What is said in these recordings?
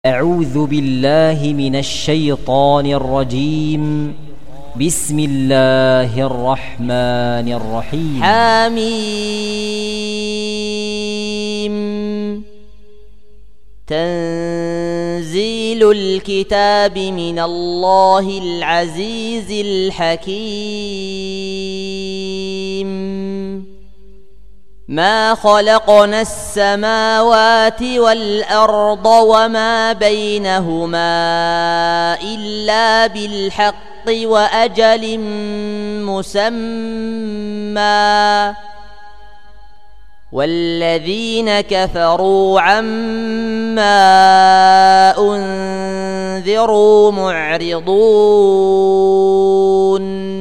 أعوذ بالله من الشيطان الرجيم. بسم الله الرحمن الرحيم. حميم. تنزيل الكتاب من الله العزيز الحكيم. ما خلقنا السماوات والأرض وما بينهما إلا بالحق وأجل مسمى، والذين كفروا عما أنذروا معرضون.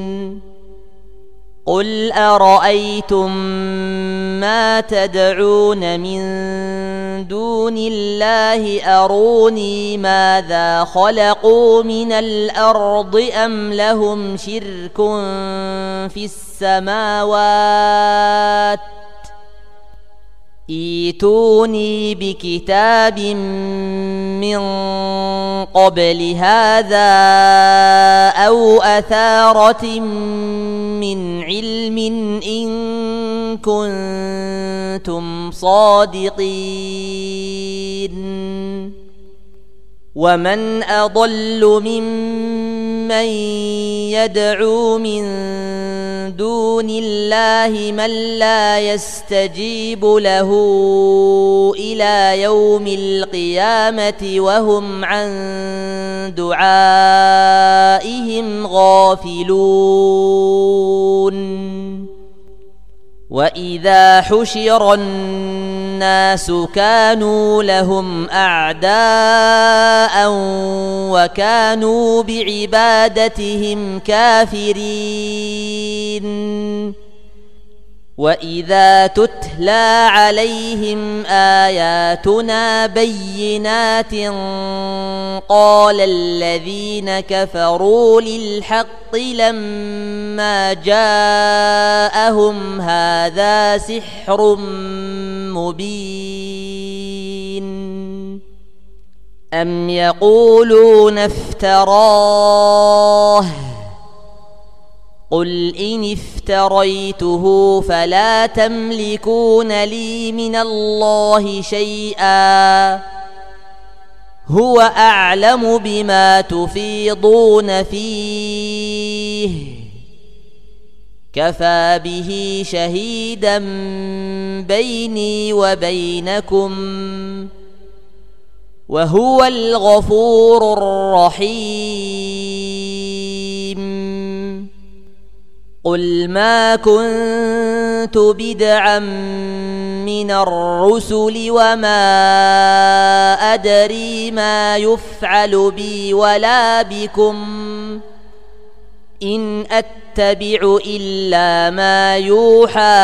قل أرأيتم ما تدعون من دون الله أروني ماذا خلقوا من الأرض أم لهم شرك في السماوات، ائتوني بكتاب من قبل هذا أو أثارة من علم إن كنتم صادقين. ومن أضل ممن يدعو من دون الله من لا يستجيب له إلى يوم القيامة وهم عن دعائهم غافلون. وإذا حشر الناس كانوا لهم أعداء وكانوا بعبادتهم كافرين. وإذا تتلى عليهم آياتنا بينات قال الذين كفروا للحق لما جاءهم هذا سحر مبين. أم يقولون افتراه، قل إن افتريته فلا تملكون لي من الله شيئا، هو أعلم بما تفيضون فيه، كفى به شهيدا بيني وبينكم، وهو الغفور الرحيم. قل ما كنت بدعا من الرسل وما أدري ما يفعل بي ولا بكم، إن أتبع إلا ما يوحى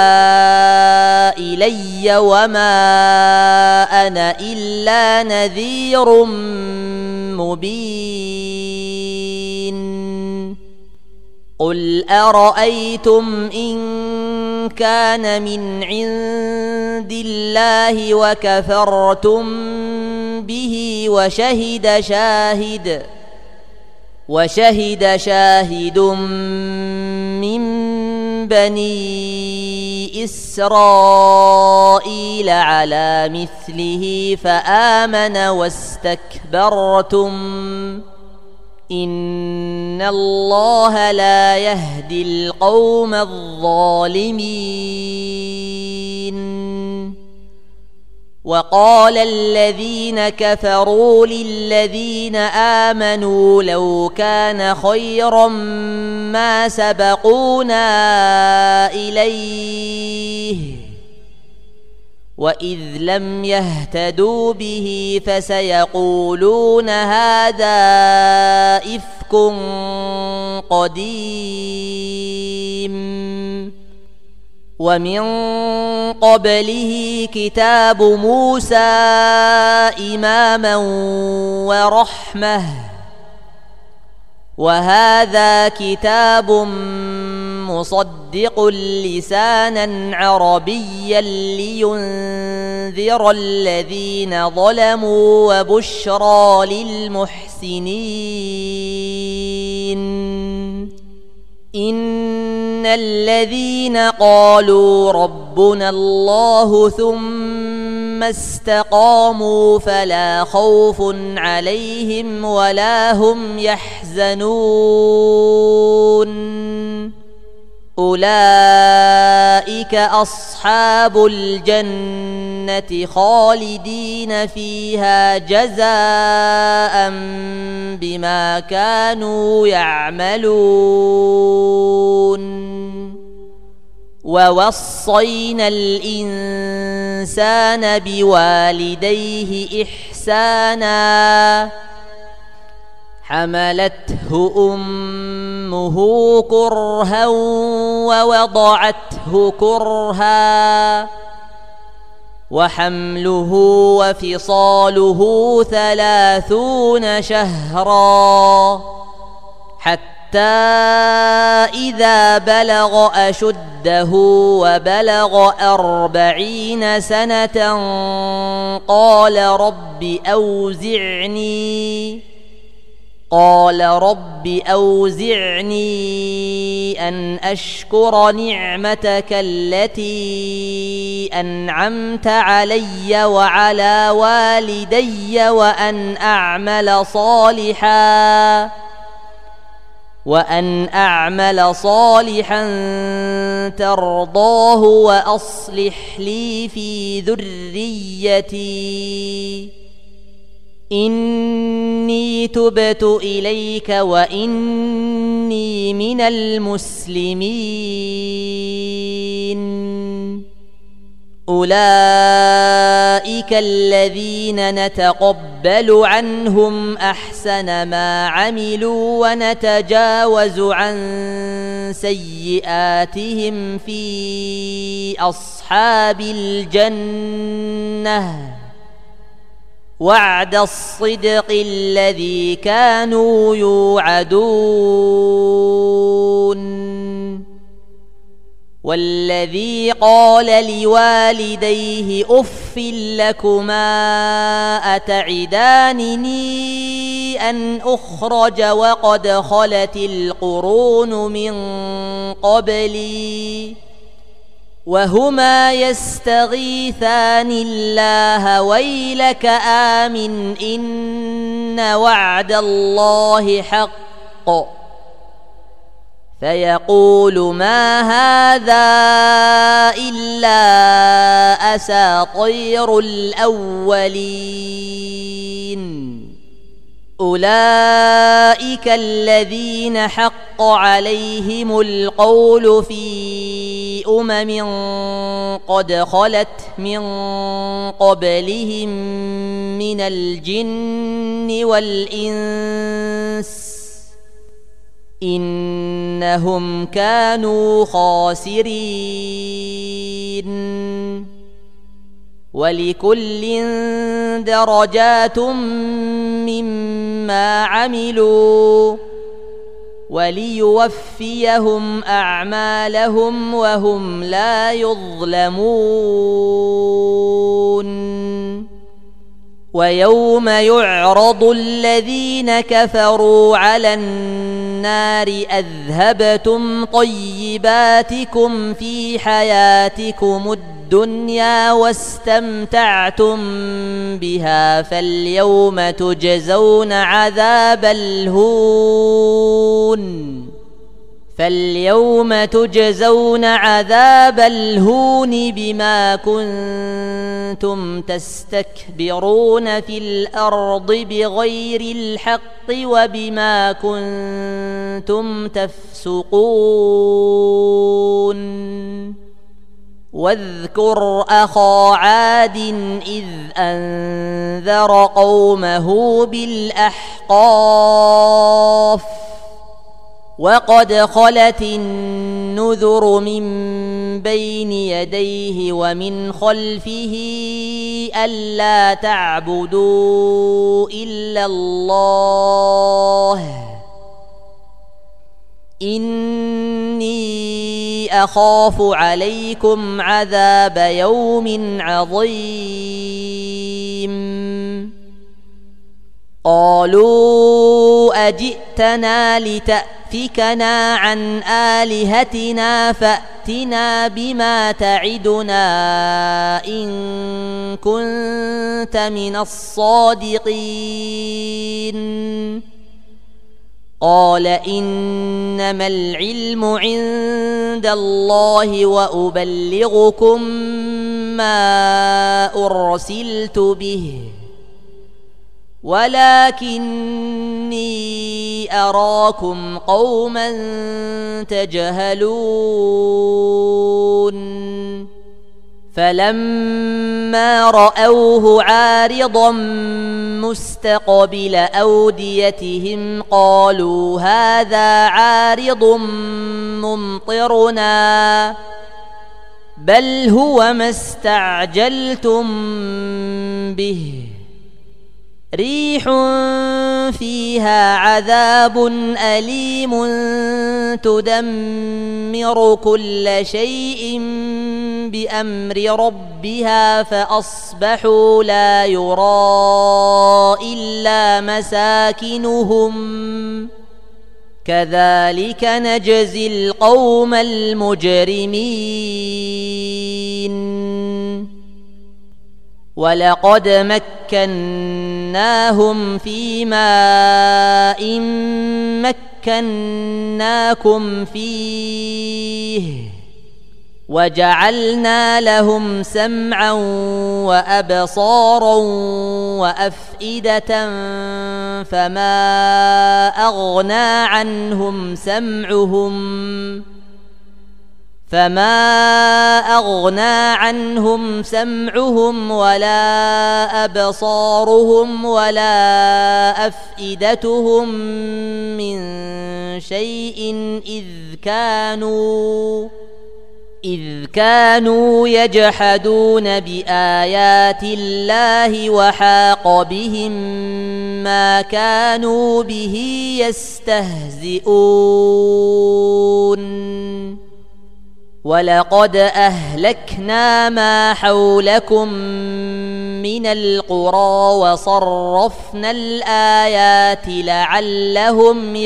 إلي وما أنا إلا نذير مبين. قل أرأيتم إن كان من عند الله وكفرتم به وشهد شاهد من بني إسرائيل على مثله فآمن واستكبرتم، إن الله لا يهدي القوم الظالمين. وقال الذين كفروا للذين آمنوا لو كان خيرا ما سبقونا إليه، وإذ لم يهتدوا به فسيقولون هذا إفك قديم. ومن قبله كتاب موسى إماما ورحمة، وهذا كتاب مصدق لسانا عربيا لينذر الذين ظلموا وبشرى للمحسنين إن الذين قالوا ربنا الله ثم استقاموا فلا خوف عليهم ولا هم يحزنون أولئك أصحاب الجنة خالدين فيها جزاء بما كانوا يعملون ووصينا الإنسان بوالديه إحسانا حملته أمه كرها ووضعته كرها وحمله وفصاله 30 شهرا حتى إذا بلغ أشده وبلغ 40 سنة قال رب أوزعني أن أشكر نعمتك التي أنعمت علي وعلى والدي وأن أعمل صالحا ترضاه وأصلح لي في ذريتي إني تبت إليك وإني من المسلمين أولئك الذين نتقبل عنهم أحسن ما عملوا ونتجاوز عن سيئاتهم في أصحاب الجنة وعد الصدق الذي كانوا يوعدون والذي قال لوالديه أف لكما أتعدانني أن أخرج وقد خلت القرون من قبلي وهما يستغيثان الله ويلك آمن إن وعد الله حق فيقول ما هذا إلا أساطير الأولين أولئك الذين حق عليهم القول في قد خلت من قبلهم من الجن والإنس إنهم كانوا خاسرين ولكل درجات مما عملوا وليوفيهم أعمالهم وهم لا يظلمون ويوم يعرض الذين كفروا على النار أذهبتم طيباتكم في حياتكم الدنيا واستمتعتم بها فاليوم تجزون عذاب الهون بما كنتم تستكبرون في الأرض بغير الحق وبما كنتم تفسقون واذكر أخا عاد إذ أنذر قومه بالأحقاف وقد خلت النذر من بين يديه ومن خلفه ألا تعبدوا إلا الله إني أخاف عليكم عذاب يوم عظيم قالوا أجئتنا لتأفكنا عن آلهتنا فأتنا بما تعدنا إن كنت من الصادقين قال إنما العلم عند الله وأبلغكم ما أرسلت به ولكني أراكم قوما تجهلون فلما رأوه عارضا مستقبل أوديتهم قالوا هذا عارض ممطرنا بل هو ما استعجلتم به ريح فيها عذاب أليم تدمر كل شيء بأمر ربها فأصبحوا لا يرى إلا مساكنهم كذلك نجزي القوم المجرمين ولقد مكناهم في ماء مكناكم فيه وجعلنا لهم سمعا وأبصارا وأفئدة فما أغنى عنهم سمعهم ولا أبصارهم ولا أفئدتهم من شيء إذ كانوا يجحدون بآيات الله وحاق بهم ما كانوا به يستهزئون ولقد أهلكنا ما حولكم من القرى وصرفنا الآيات لعلهم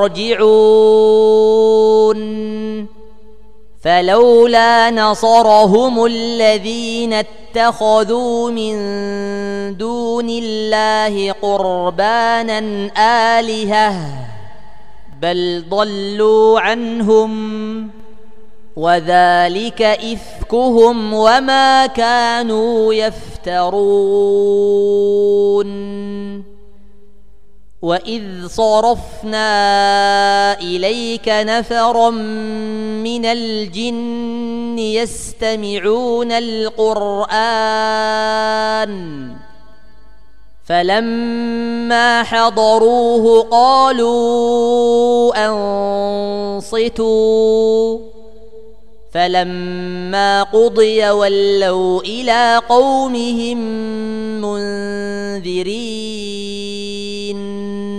يرجعون فلولا نصرهم الذين اتخذوا من دون الله قربانا آلهة بل ضلوا عنهم وذلك إفكهم وما كانوا يفترون وإذ صرفنا إليك نفرا من الجن يستمعون القرآن فلما حضروه قالوا أنصتوا فلما قضي ولوا إلى قومهم منذرين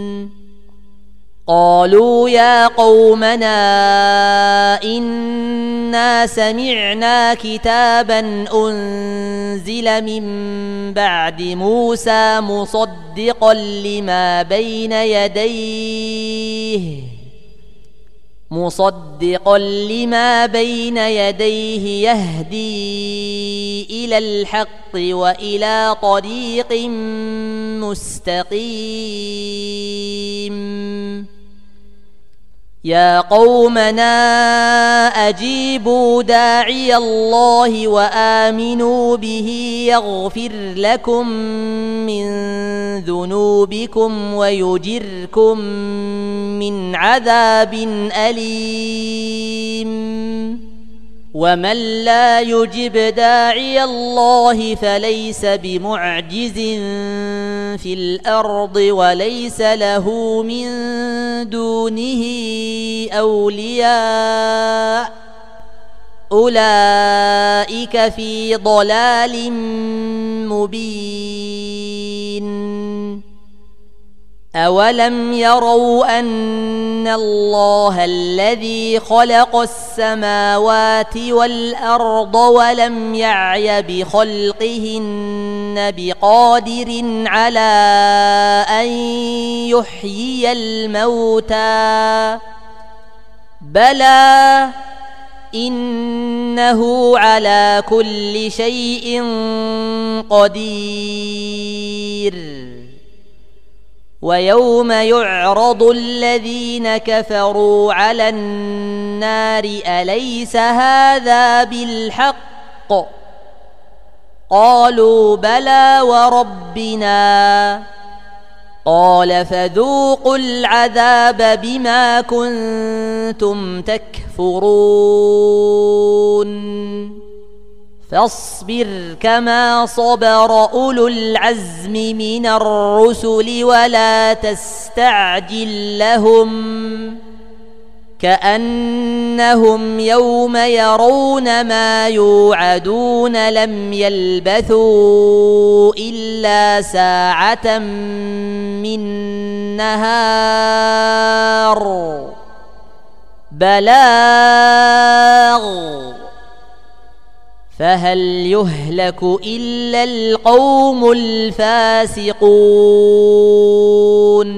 قالوا يا قومنا إنا سمعنا كتابا أنزل من بعد موسى مصدقا لما بين يديه يهدي إلى الحق وإلى طريق مستقيم يا قومنا أجيبوا داعي الله وآمنوا به يغفر لكم من ذنوبكم ويجركم من عذاب أليم ومن لا يجب داعي الله فليس بمعجز في الأرض وليس له من دونه أولياء أولئك في ضلال مبين أولم يروا أن الله الذي خلق السماوات والأرض ولم يعي بخلقهن بقادر على أن يحيي الموتى بلى إنه على كل شيء قدير ويوم يعرض الذين كفروا على النار أليس هذا بالحق قالوا بلى وربنا قال فذوقوا العذاب بما كنتم تكفرون فاصبر كما صبر أولو العزم من الرسل ولا تستعجل لهم كأنهم يوم يرون ما يوعدون لم يلبثوا إلا ساعة من نهار بلاغ فهل يهلك إلا القوم الفاسقون